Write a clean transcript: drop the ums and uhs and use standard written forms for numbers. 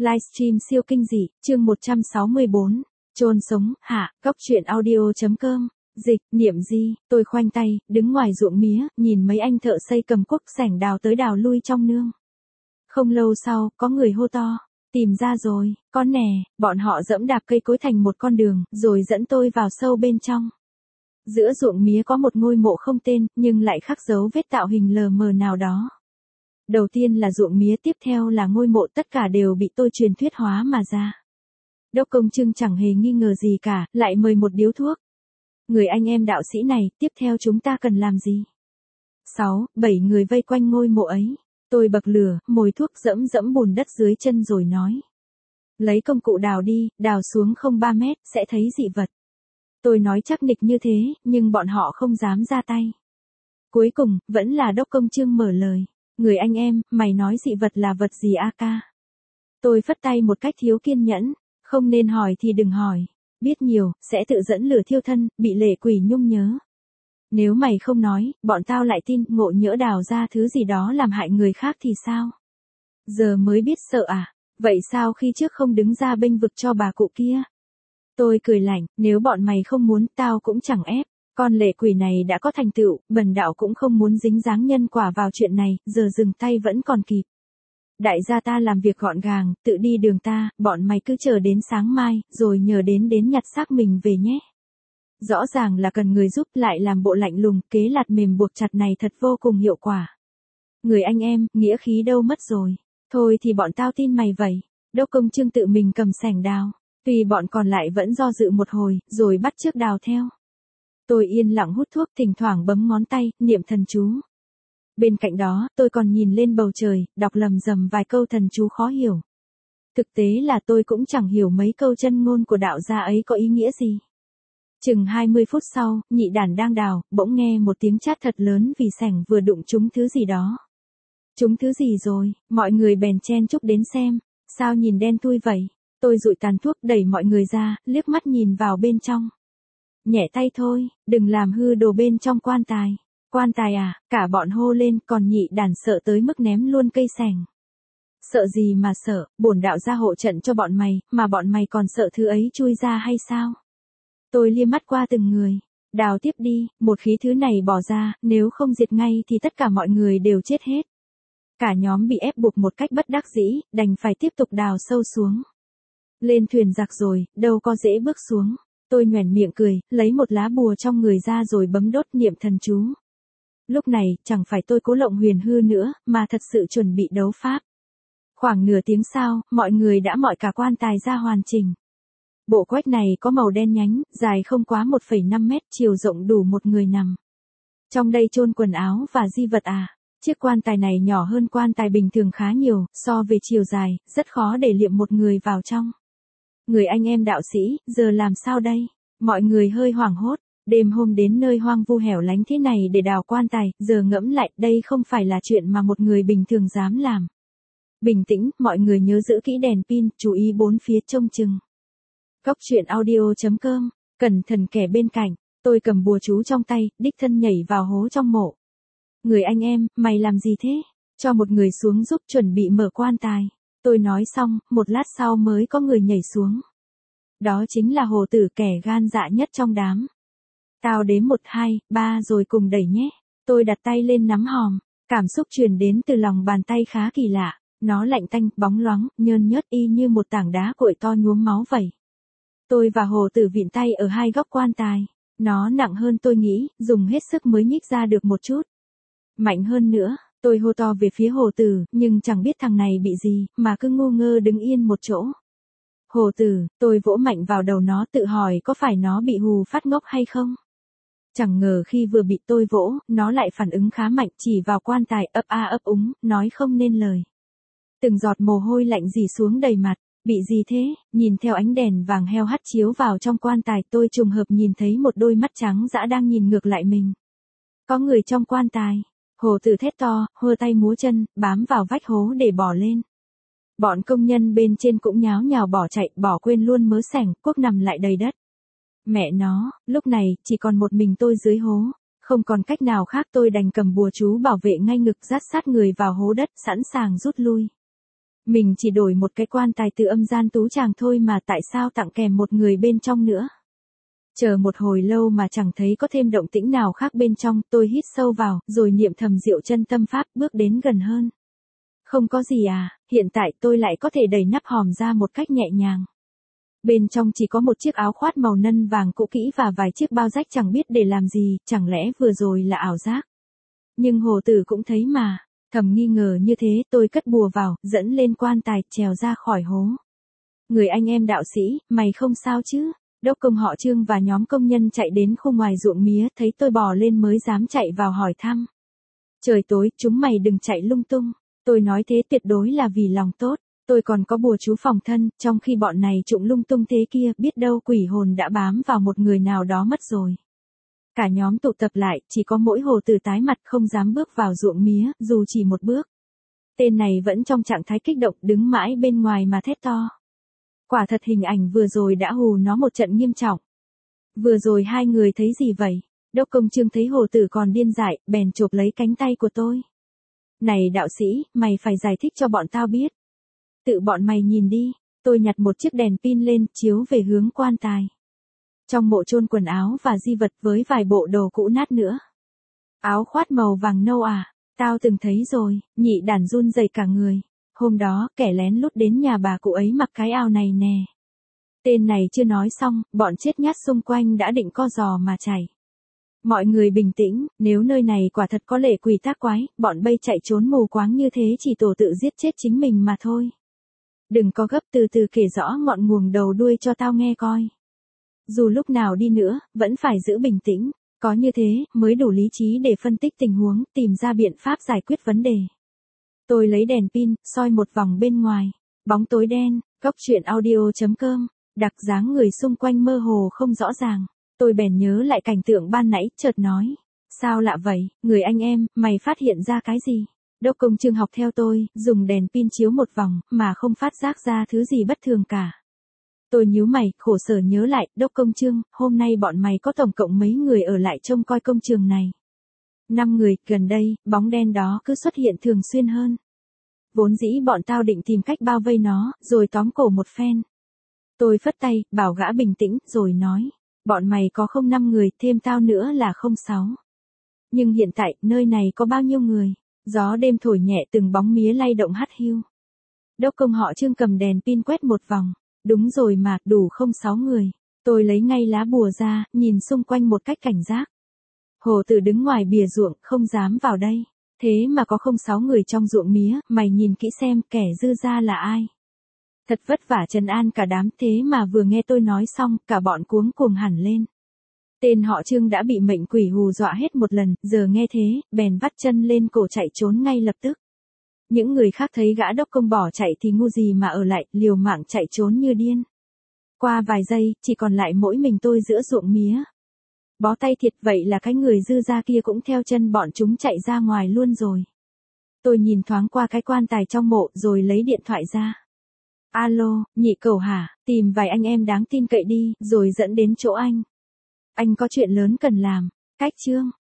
Livestream siêu kinh dị, chương 164. Chôn sống, hạ, góc truyện audio.com. Dịch, niệm di, tôi khoanh tay, đứng ngoài ruộng mía, nhìn mấy anh thợ xây cầm cuốc sẻng đào tới đào lui trong nương. Không lâu sau, có người hô to. Tìm ra rồi, con nè, bọn họ dẫm đạp cây cối thành một con đường, rồi dẫn tôi vào sâu bên trong. Giữa ruộng mía có một ngôi mộ không tên, nhưng lại khắc dấu vết tạo hình lờ mờ nào đó. Đầu tiên là ruộng mía, tiếp theo là ngôi mộ, tất cả đều bị tôi truyền thuyết hóa mà ra. Đốc Công Trưng chẳng hề nghi ngờ gì cả, lại mời một điếu thuốc. Người anh em đạo sĩ này, tiếp theo chúng ta cần làm gì? 7 người vây quanh ngôi mộ ấy. Tôi bậc lửa, mồi thuốc, dẫm bùn đất dưới chân rồi nói. Lấy công cụ đào đi, đào xuống không 3 mét, sẽ thấy dị vật. Tôi nói chắc nịch như thế, nhưng bọn họ không dám ra tay. Cuối cùng, vẫn là Đốc Công Trưng mở lời. Người anh em, mày nói dị vật là vật gì a ca? Tôi phất tay một cách thiếu kiên nhẫn. Không nên hỏi thì đừng hỏi. Biết nhiều, sẽ tự dẫn lửa thiêu thân, bị lệ quỷ nhung nhớ. Nếu mày không nói, bọn tao lại tin, ngộ nhỡ đào ra thứ gì đó làm hại người khác thì sao? Giờ mới biết sợ à? Vậy sao khi trước không đứng ra bênh vực cho bà cụ kia? Tôi cười lạnh, nếu bọn mày không muốn, tao cũng chẳng ép. Con lệ quỷ này đã có thành tựu, bần đạo cũng không muốn dính dáng nhân quả vào chuyện này, giờ dừng tay vẫn còn kịp. Đại gia ta làm việc gọn gàng, tự đi đường ta, bọn mày cứ chờ đến sáng mai, rồi nhờ đến nhặt xác mình về nhé. Rõ ràng là cần người giúp, lại làm bộ lạnh lùng, kế lạt mềm buộc chặt này thật vô cùng hiệu quả. Người anh em, nghĩa khí đâu mất rồi. Thôi thì bọn tao tin mày vậy. Đốc Công Trưng tự mình cầm xẻng đào. Tuy bọn còn lại vẫn do dự một hồi, rồi bắt chước đào theo. Tôi yên lặng hút thuốc, thỉnh thoảng bấm ngón tay, niệm thần chú. Bên cạnh đó, tôi còn nhìn lên bầu trời, đọc lầm rầm vài câu thần chú khó hiểu. Thực tế là tôi cũng chẳng hiểu mấy câu chân ngôn của đạo gia ấy có ý nghĩa gì. Chừng 20 phút sau, nhị đản đang đào, bỗng nghe một tiếng chát thật lớn vì xẻng vừa đụng trúng thứ gì đó. Trúng thứ gì rồi, mọi người bèn chen chúc đến xem. Sao nhìn đen thui vậy? Tôi dụi tàn thuốc, đẩy mọi người ra, liếc mắt nhìn vào bên trong. Nhẹ tay thôi, đừng làm hư đồ bên trong quan tài. Quan tài à, cả bọn hô lên, còn nhị đản sợ tới mức ném luôn cây xẻng. Sợ gì mà sợ, bổn đạo gia hộ trận cho bọn mày, mà bọn mày còn sợ thứ ấy chui ra hay sao? Tôi liếc mắt qua từng người. Đào tiếp đi, một khí thứ này bỏ ra, nếu không diệt ngay thì tất cả mọi người đều chết hết. Cả nhóm bị ép buộc một cách bất đắc dĩ, đành phải tiếp tục đào sâu xuống. Lên thuyền giặc rồi, đâu có dễ bước xuống. Tôi nhoẻn miệng cười, lấy một lá bùa trong người ra rồi bấm đốt niệm thần chú. Lúc này, chẳng phải tôi cố lộng huyền hư nữa, mà thật sự chuẩn bị đấu pháp. Khoảng nửa tiếng sau, mọi người đã mọi cả quan tài ra hoàn chỉnh. Bộ quách này có màu đen nhánh, dài không quá 1,5 mét, chiều rộng đủ một người nằm. Trong đây chôn quần áo và di vật à. Chiếc quan tài này nhỏ hơn quan tài bình thường khá nhiều, so về chiều dài, rất khó để liệm một người vào trong. Người anh em đạo sĩ, giờ làm sao đây? Mọi người hơi hoảng hốt. Đêm hôm đến nơi hoang vu hẻo lánh thế này để đào quan tài, giờ ngẫm lại, đây không phải là chuyện mà một người bình thường dám làm. Bình tĩnh, mọi người nhớ giữ kỹ đèn pin, chú ý bốn phía trông chừng. Góc truyện audio.com, cẩn thận kẻ bên cạnh, tôi cầm bùa chú trong tay, đích thân nhảy vào hố trong mộ. Người anh em, mày làm gì thế? Cho một người xuống giúp chuẩn bị mở quan tài. Tôi nói xong, một lát sau mới có người nhảy xuống. Đó chính là Hồ Tử, kẻ gan dạ nhất trong đám. Tao đếm 1, 2, 3 rồi cùng đẩy nhé. Tôi đặt tay lên nắm hòm, cảm xúc truyền đến từ lòng bàn tay khá kỳ lạ. Nó lạnh tanh, bóng loáng, nhơn nhớt y như một tảng đá cuội to nhuốm máu vậy. Tôi và Hồ Tử vịn tay ở hai góc quan tài. Nó nặng hơn tôi nghĩ, dùng hết sức mới nhích ra được một chút. Mạnh hơn nữa, tôi hô to về phía Hồ Tử, nhưng chẳng biết thằng này bị gì, mà cứ ngu ngơ đứng yên một chỗ. Hồ Tử, tôi vỗ mạnh vào đầu nó, tự hỏi có phải nó bị hù phát ngốc hay không? Chẳng ngờ khi vừa bị tôi vỗ, nó lại phản ứng khá mạnh, chỉ vào quan tài, ấp a ấp úng, nói không nên lời. Từng giọt mồ hôi lạnh rỉ xuống đầy mặt. Bị gì thế? Nhìn theo ánh đèn vàng heo hắt chiếu vào trong quan tài, tôi trùng hợp nhìn thấy một đôi mắt trắng dã đang nhìn ngược lại mình. Có người trong quan tài. Hồ Tử thét to, hơ tay múa chân, bám vào vách hố để bỏ lên. Bọn công nhân bên trên cũng nháo nhào bỏ chạy, bỏ quên luôn mớ xẻng, cuốc nằm lại đầy đất. Mẹ nó, lúc này, chỉ còn một mình tôi dưới hố. Không còn cách nào khác, tôi đành cầm bùa chú bảo vệ ngay ngực, dát sát người vào hố đất, sẵn sàng rút lui. Mình chỉ đổi một cái quan tài từ âm gian tú tràng thôi mà tại sao tặng kèm một người bên trong nữa. Chờ một hồi lâu mà chẳng thấy có thêm động tĩnh nào khác bên trong, tôi hít sâu vào, rồi niệm thầm diệu chân tâm pháp, bước đến gần hơn. Không có gì à, hiện tại tôi lại có thể đẩy nắp hòm ra một cách nhẹ nhàng. Bên trong chỉ có một chiếc áo khoác màu ngân vàng cũ kỹ và vài chiếc bao rách chẳng biết để làm gì, chẳng lẽ vừa rồi là ảo giác. Nhưng Hồ Tử cũng thấy mà, thầm nghi ngờ như thế, tôi cất bùa vào, dẫn lên quan tài, trèo ra khỏi hố. Người anh em đạo sĩ, mày không sao chứ? Đốc công họ Trương và nhóm công nhân chạy đến khu ngoài ruộng mía, thấy tôi bò lên mới dám chạy vào hỏi thăm. Trời tối, chúng mày đừng chạy lung tung. Tôi nói thế tuyệt đối là vì lòng tốt. Tôi còn có bùa chú phòng thân, trong khi bọn này trụng lung tung thế kia, biết đâu quỷ hồn đã bám vào một người nào đó mất rồi. Cả nhóm tụ tập lại, chỉ có mỗi Hồ Tử tái mặt không dám bước vào ruộng mía, dù chỉ một bước. Tên này vẫn trong trạng thái kích động, đứng mãi bên ngoài mà thét to. Quả thật hình ảnh vừa rồi đã hù nó một trận nghiêm trọng. Vừa rồi hai người thấy gì vậy? Đốc công Trương thấy Hồ Tử còn điên dại, bèn chộp lấy cánh tay của tôi. Này đạo sĩ, mày phải giải thích cho bọn tao biết. Tự bọn mày nhìn đi, tôi nhặt một chiếc đèn pin lên, chiếu về hướng quan tài. Trong mộ chôn quần áo và di vật với vài bộ đồ cũ nát nữa. Áo khoác màu vàng nâu à, tao từng thấy rồi, nhị đàn run rẩy cả người. Hôm đó, kẻ lén lút đến nhà bà cụ ấy mặc cái áo này nè. Tên này chưa nói xong, bọn chết nhát xung quanh đã định co giò mà chạy. Mọi người bình tĩnh, nếu nơi này quả thật có lệ quỷ tác quái, bọn bây chạy trốn mù quáng như thế chỉ tổ tự giết chết chính mình mà thôi. Đừng có gấp, từ từ kể rõ ngọn nguồn đầu đuôi cho tao nghe coi. Dù lúc nào đi nữa, vẫn phải giữ bình tĩnh, có như thế mới đủ lý trí để phân tích tình huống, tìm ra biện pháp giải quyết vấn đề. Tôi lấy đèn pin, soi một vòng bên ngoài, bóng tối đen, góc truyện audio.com, đặc dáng người xung quanh mơ hồ không rõ ràng. Tôi bèn nhớ lại cảnh tượng ban nãy, chợt nói, sao lạ vậy, người anh em, mày phát hiện ra cái gì? Đốc công Trương học theo tôi, dùng đèn pin chiếu một vòng, mà không phát giác ra thứ gì bất thường cả. Tôi nhíu mày, khổ sở nhớ lại, Đốc công Trương, hôm nay bọn mày có tổng cộng mấy người ở lại trông coi công trường này? 5 người, gần đây, bóng đen đó cứ xuất hiện thường xuyên hơn. Vốn dĩ bọn tao định tìm cách bao vây nó, rồi tóm cổ một phen. Tôi phất tay, bảo gã bình tĩnh, rồi nói, bọn mày có không 5 người, thêm tao nữa là không 6. Nhưng hiện tại, nơi này có bao nhiêu người? Gió đêm thổi nhẹ, từng bóng mía lay động hắt hiu. Đốc công họ Trương cầm đèn pin quét một vòng. Đúng rồi mà, đủ không 6 người. Tôi lấy ngay lá bùa ra, nhìn xung quanh một cách cảnh giác. Hồ Tử đứng ngoài bìa ruộng, không dám vào đây. Thế mà có không 6 người trong ruộng mía, mày nhìn kỹ xem kẻ dư ra là ai. Thật vất vả trấn an cả đám, thế mà vừa nghe tôi nói xong, cả bọn cuống cuồng hẳn lên. Tên họ Trương đã bị mệnh quỷ hù dọa hết một lần, giờ nghe thế, bèn vắt chân lên cổ chạy trốn ngay lập tức. Những người khác thấy gã đốc công bỏ chạy thì ngu gì mà ở lại, liều mạng chạy trốn như điên. Qua vài giây, chỉ còn lại mỗi mình tôi giữa ruộng mía. Bó tay thiệt, vậy là cái người dư ra kia cũng theo chân bọn chúng chạy ra ngoài luôn rồi. Tôi nhìn thoáng qua cái quan tài trong mộ rồi lấy điện thoại ra. Alo, nhị cẩu hả, tìm vài anh em đáng tin cậy đi, rồi dẫn đến chỗ anh. Anh có chuyện lớn cần làm. Cách Trương.